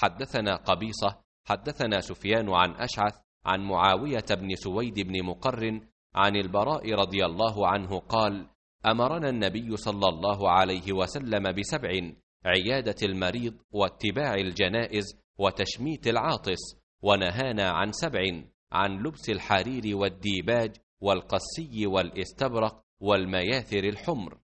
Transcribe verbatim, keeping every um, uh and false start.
حدثنا قبيصة حدثنا سفيان عن أشعث عن معاوية بن سويد بن مقرن عن البراء رضي الله عنه قال: أمرنا النبي صلى الله عليه وسلم بسبع: عيادة المريض، واتباع الجنائز، وتشميت العاطس. ونهانا عن سبع: عن لبس الحرير والديباج والقسي والاستبرق والمياثر الحمر.